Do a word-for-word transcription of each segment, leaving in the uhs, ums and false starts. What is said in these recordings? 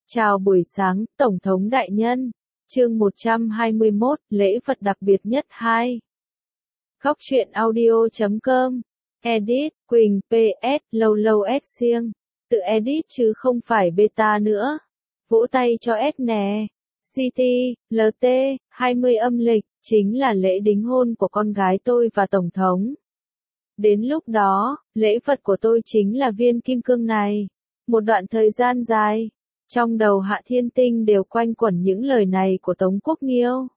Chào buổi sáng, Tổng thống đại nhân. Chương một trăm hai mươi mốt, lễ vật đặc biệt nhất hai. Góc truyện audio chấm com. Edit, Quỳnh, pê ét, lâu lâu S siêng. Tự edit chứ không phải beta nữa. Vỗ tay cho S nè. xê tê, lờ tê, hai mươi âm lịch, chính là lễ đính hôn của con gái tôi và Tổng thống. Đến lúc đó, lễ vật của tôi chính là viên kim cương này. Một đoạn thời gian dài, trong đầu Hạ Thiên Tinh đều quanh quẩn những lời này của Tống Quốc Nghiêu.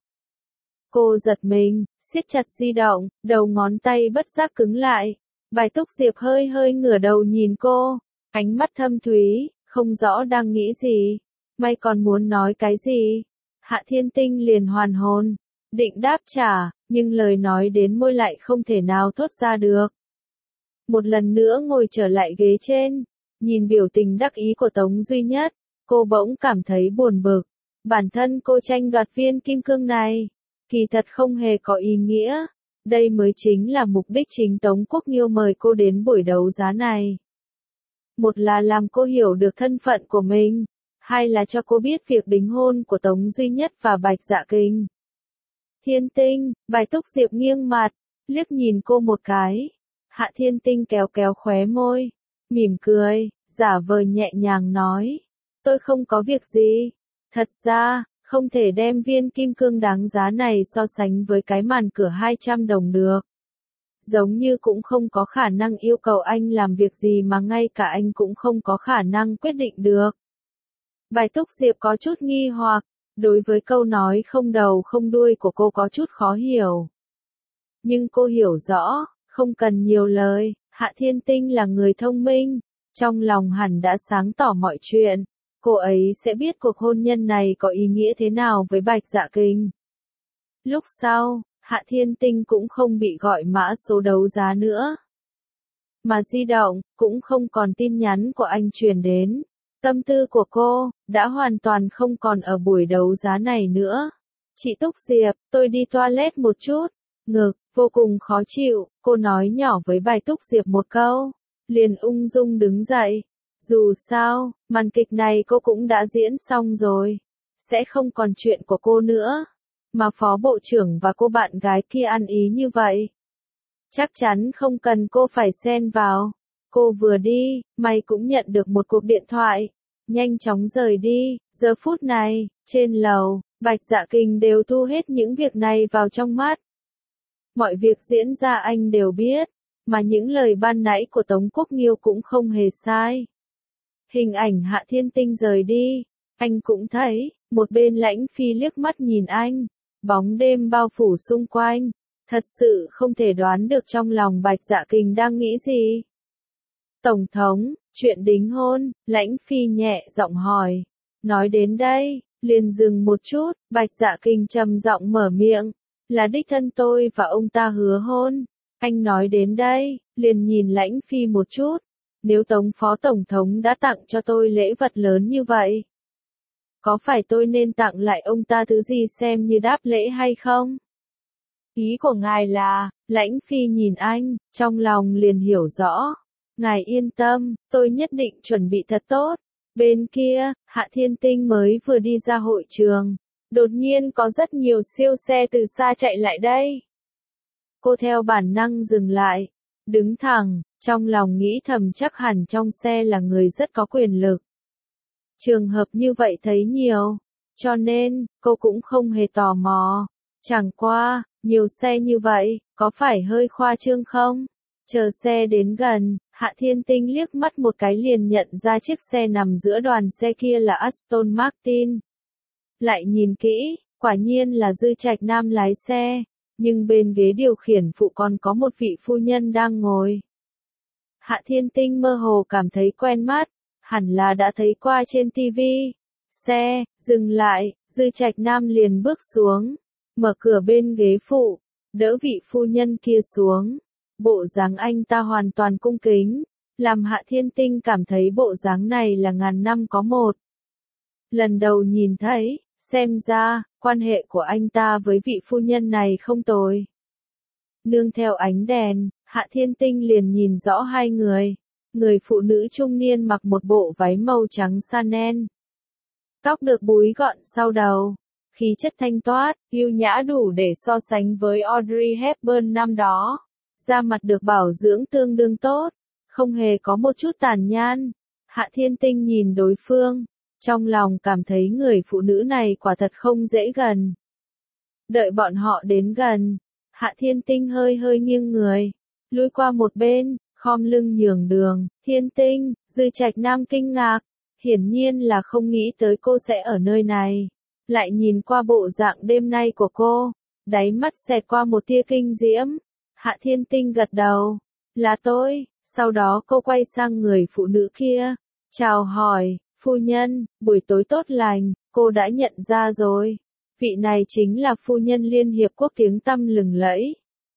Cô giật mình, siết chặt di động, đầu ngón tay bất giác cứng lại. Bài Túc Diệp hơi hơi ngửa đầu nhìn cô, ánh mắt thâm thúy, không rõ đang nghĩ gì. May còn muốn nói cái gì? Hạ Thiên Tinh liền hoàn hồn, định đáp trả, nhưng lời nói đến môi lại không thể nào thốt ra được. Một lần nữa ngồi trở lại ghế trên, nhìn biểu tình đắc ý của Tống Duy Nhất, cô bỗng cảm thấy buồn bực. Bản thân cô tranh đoạt viên kim cương này, kỳ thật không hề có ý nghĩa. Đây mới chính là mục đích chính Tống Quốc Nghiêu mời cô đến buổi đấu giá này. Một là làm cô hiểu được thân phận của mình, hai là cho cô biết việc đính hôn của Tống Duy Nhất và Bạch Dạ Kình. Thiên Tinh, Bài Túc Diệp nghiêng mặt, liếc nhìn cô một cái. Hạ Thiên Tinh kéo kéo khóe môi, mỉm cười, giả vờ nhẹ nhàng nói. Tôi không có việc gì. Thật ra, không thể đem viên kim cương đáng giá này so sánh với cái màn cửa hai trăm đồng được. Giống như cũng không có khả năng yêu cầu anh làm việc gì mà ngay cả anh cũng không có khả năng quyết định được. Bài Túc Diệp có chút nghi hoặc, đối với câu nói không đầu không đuôi của cô có chút khó hiểu. Nhưng cô hiểu rõ, không cần nhiều lời, Hạ Thiên Tinh là người thông minh, trong lòng hẳn đã sáng tỏ mọi chuyện. Cô ấy sẽ biết cuộc hôn nhân này có ý nghĩa thế nào với Bạch Dạ Kình. Lúc sau, Hạ Thiên Tinh cũng không bị gọi mã số đấu giá nữa. Mà di động, cũng không còn tin nhắn của anh truyền đến. Tâm tư của cô, đã hoàn toàn không còn ở buổi đấu giá này nữa. Chị Túc Diệp, tôi đi toilet một chút. Ngực, vô cùng khó chịu, cô nói nhỏ với Bài Túc Diệp một câu. Liền ung dung đứng dậy. Dù sao, màn kịch này cô cũng đã diễn xong rồi. Sẽ không còn chuyện của cô nữa. Mà phó bộ trưởng và cô bạn gái kia ăn ý như vậy. Chắc chắn không cần cô phải xen vào. Cô vừa đi, mày cũng nhận được một cuộc điện thoại. Nhanh chóng rời đi, giờ phút này, trên lầu, Bạch Dạ Kình đều thu hết những việc này vào trong mắt. Mọi việc diễn ra anh đều biết, mà những lời ban nãy của Tống Quốc Nghiêu cũng không hề sai. Hình ảnh Hạ Thiên Tinh rời đi, anh cũng thấy, một bên Lãnh Phi liếc mắt nhìn anh, bóng đêm bao phủ xung quanh, thật sự không thể đoán được trong lòng Bạch Dạ Kình đang nghĩ gì. Tổng thống, chuyện đính hôn, Lãnh Phi nhẹ giọng hỏi, nói đến đây, liền dừng một chút, Bạch Dạ Kình trầm giọng mở miệng, là đích thân tôi và ông ta hứa hôn. Anh nói đến đây, liền nhìn Lãnh Phi một chút. Nếu Tống Phó Tổng thống đã tặng cho tôi lễ vật lớn như vậy, có phải tôi nên tặng lại ông ta thứ gì xem như đáp lễ hay không? Ý của ngài là, Lãnh Phi nhìn anh, trong lòng liền hiểu rõ. Ngài yên tâm, tôi nhất định chuẩn bị thật tốt. Bên kia, Hạ Thiên Tinh mới vừa đi ra hội trường. Đột nhiên có rất nhiều siêu xe từ xa chạy lại đây. Cô theo bản năng dừng lại, đứng thẳng, trong lòng nghĩ thầm chắc hẳn trong xe là người rất có quyền lực. Trường hợp như vậy thấy nhiều, cho nên, cô cũng không hề tò mò. Chẳng qua, nhiều xe như vậy, có phải hơi khoa trương không? Chờ xe đến gần, Hạ Thiên Tinh liếc mắt một cái liền nhận ra chiếc xe nằm giữa đoàn xe kia là Aston Martin. Lại nhìn kỹ, quả nhiên là Dư Trạch Nam lái xe, nhưng bên ghế điều khiển phụ còn có một vị phu nhân đang ngồi. Hạ Thiên Tinh mơ hồ cảm thấy quen mắt, hẳn là đã thấy qua trên ti vi. Xe, dừng lại, Dư Trạch Nam liền bước xuống, mở cửa bên ghế phụ, đỡ vị phu nhân kia xuống. Bộ dáng anh ta hoàn toàn cung kính, làm Hạ Thiên Tinh cảm thấy bộ dáng này là ngàn năm có một. Lần đầu nhìn thấy, xem ra, quan hệ của anh ta với vị phu nhân này không tồi. Nương theo ánh đèn, Hạ Thiên Tinh liền nhìn rõ hai người. Người phụ nữ trung niên mặc một bộ váy màu trắng Chanel. tóc được búi gọn sau đầu, khí chất thanh toát, yêu nhã đủ để so sánh với Audrey Hepburn năm đó. Da mặt được bảo dưỡng tương đương tốt, không hề có một chút tàn nhang. Hạ Thiên Tinh nhìn đối phương, trong lòng cảm thấy người phụ nữ này quả thật không dễ gần. Đợi bọn họ đến gần, Hạ Thiên Tinh hơi hơi nghiêng người, lùi qua một bên, khom lưng nhường đường. Thiên Tinh, Dư Trạch Nam kinh ngạc, hiển nhiên là không nghĩ tới cô sẽ ở nơi này. Lại nhìn qua bộ dạng đêm nay của cô, đáy mắt xẹt qua một tia kinh diễm. Hạ Thiên Tinh gật đầu, là tôi. Sau đó cô quay sang người phụ nữ kia, chào hỏi, phu nhân, buổi tối tốt lành. Cô đã nhận ra rồi, vị này chính là phu nhân Liên Hiệp Quốc tiếng tăm lừng lẫy.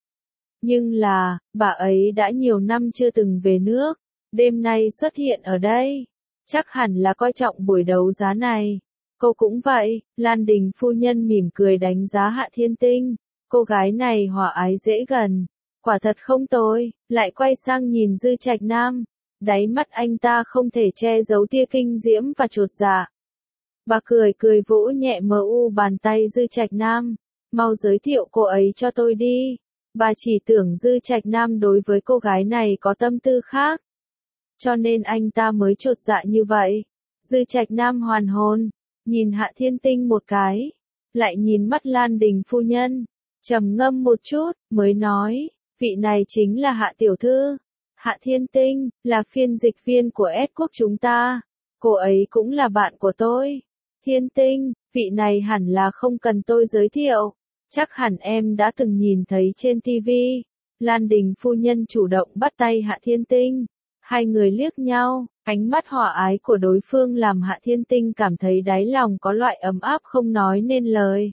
Nhưng là, bà ấy đã nhiều năm chưa từng về nước, đêm nay xuất hiện ở đây, chắc hẳn là coi trọng buổi đấu giá này. Cô cũng vậy. Lan Đình phu nhân mỉm cười đánh giá Hạ Thiên Tinh, cô gái này hòa ái dễ gần, quả thật không tồi. Lại quay sang nhìn Dư Trạch Nam, đáy mắt anh ta không thể che giấu tia kinh diễm và chột dạ. Bà cười cười vỗ nhẹ mờ u bàn tay Dư Trạch Nam, mau giới thiệu cô ấy cho tôi đi. Bà chỉ tưởng Dư Trạch Nam đối với cô gái này có tâm tư khác, cho nên anh ta mới chột dạ như vậy. Dư Trạch Nam hoàn hồn, nhìn Hạ Thiên Tinh một cái, lại nhìn mắt Lan Đình phu nhân, trầm ngâm một chút, mới nói, vị này chính là Hạ tiểu thư. Hạ Thiên Tinh, là phiên dịch viên của S quốc chúng ta, cô ấy cũng là bạn của tôi. Thiên Tinh, vị này hẳn là không cần tôi giới thiệu, chắc hẳn em đã từng nhìn thấy trên ti vi. Lan Đình phu nhân chủ động bắt tay Hạ Thiên Tinh, hai người liếc nhau, ánh mắt hòa ái của đối phương làm Hạ Thiên Tinh cảm thấy đáy lòng có loại ấm áp không nói nên lời.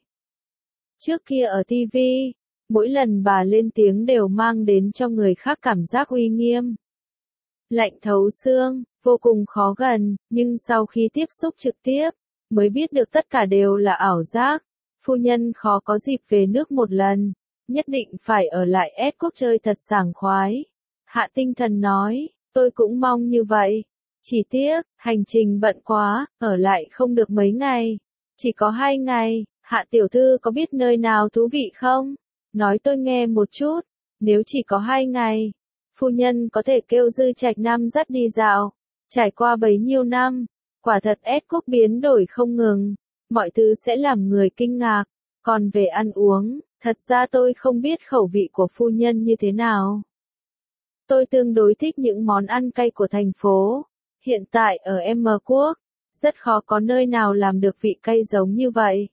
Trước kia ở ti vi, mỗi lần bà lên tiếng đều mang đến cho người khác cảm giác uy nghiêm, lạnh thấu xương, vô cùng khó gần, nhưng sau khi tiếp xúc trực tiếp, mới biết được tất cả đều là ảo giác. Phu nhân khó có dịp về nước một lần, nhất định phải ở lại S quốc chơi thật sảng khoái. Hạ Tinh Thần nói, tôi cũng mong như vậy. Chỉ tiếc, hành trình bận quá, ở lại không được mấy ngày. Chỉ có hai ngày. Hạ tiểu thư có biết nơi nào thú vị không? Nói tôi nghe một chút. Nếu chỉ có hai ngày, phu nhân có thể kêu Dư Trạch Nam dắt đi dạo. Trải qua bấy nhiêu năm, quả thật S quốc biến đổi không ngừng, mọi thứ sẽ làm người kinh ngạc. Còn về ăn uống, thật ra tôi không biết khẩu vị của phu nhân như thế nào. Tôi tương đối thích những món ăn cay của thành phố. Hiện tại ở M quốc, rất khó có nơi nào làm được vị cay giống như vậy.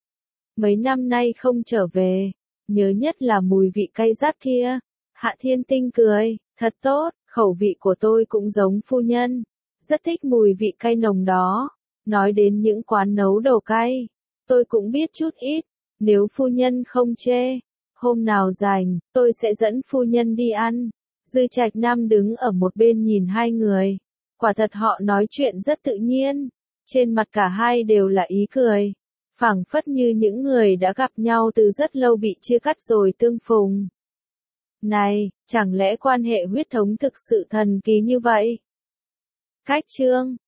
Mấy năm nay không trở về, nhớ nhất là mùi vị cay rát kia. Hạ Thiên Tinh cười, thật tốt, khẩu vị của tôi cũng giống phu nhân, rất thích mùi vị cay nồng đó. Nói đến những quán nấu đồ cay, tôi cũng biết chút ít, nếu phu nhân không chê, hôm nào rảnh, tôi sẽ dẫn phu nhân đi ăn. Dư Trạch Nam đứng ở một bên nhìn hai người, quả thật họ nói chuyện rất tự nhiên, trên mặt cả hai đều là ý cười, phảng phất như những người đã gặp nhau từ rất lâu bị chia cắt rồi tương phùng. Này, chẳng lẽ quan hệ huyết thống thực sự thần kỳ như vậy? Cách chương